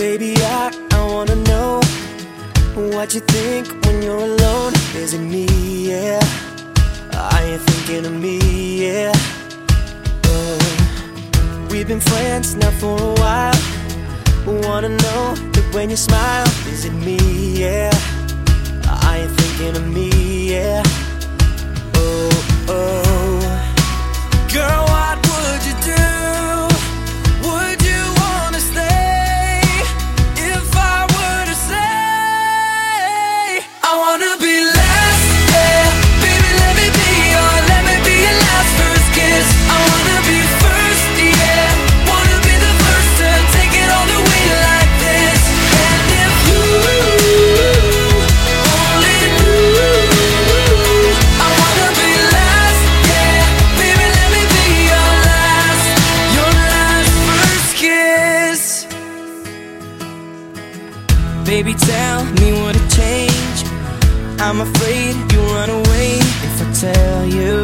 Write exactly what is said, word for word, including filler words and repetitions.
Baby, I, I wanna know what you think when you're alone. Is it me, yeah? Are you thinking of me, yeah? Oh, we've been friends now for a while. Wanna know that when you smile, is it me, yeah? Are you thinking of me, yeah? Oh, oh. Girl, what would you do? Would you wanna stay? If I were to say I wanna be last, yeah. Baby, let me be your, let me be your last first kiss. I wanna be first, yeah. Wanna be the first to take it all the way like this. And if you only knew, I wanna be last, yeah. Baby, let me be your last, your last first kiss. Baby, tell me what it changed. I'm afraid you'll run away if I tell you